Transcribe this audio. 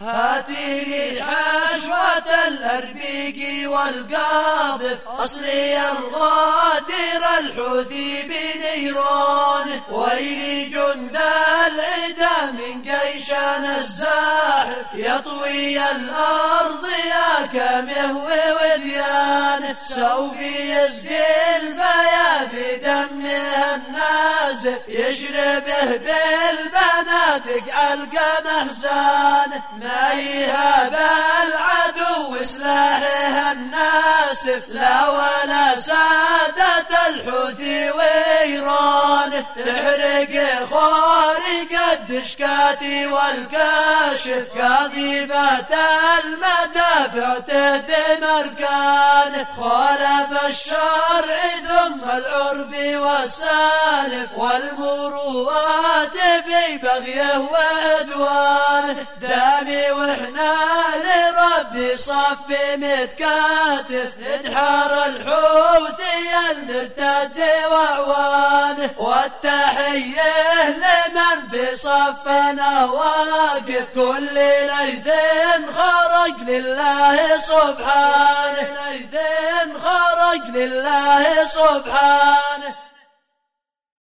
هاته حشوة الأربيق والقاذف أصلي الغادر الحوثي بنيران ويلي جند العدا من جيشان الزاحف يطوي الأرض يا كامه ووديان سوف يسقي الفيا في دمه النازف يشربه بالبنادق علقه مهزان ما يهاب العدو سلاحه الناسف لا ولا سادة الحوثي وإيران تحرق خوارق الدشكات والكاشف قاذفة المدافع تهدم أركان خالف الشرع ثم العرف والسالف والمروءات في بغيه وعدوان دامي وإحنا لربي صف متكاتف ندحر الحوثي المرتد وعوانه والتحية لمن في صفنا واقف كل ليث خرج لله سبحانه ليث خرج لله سبحانه.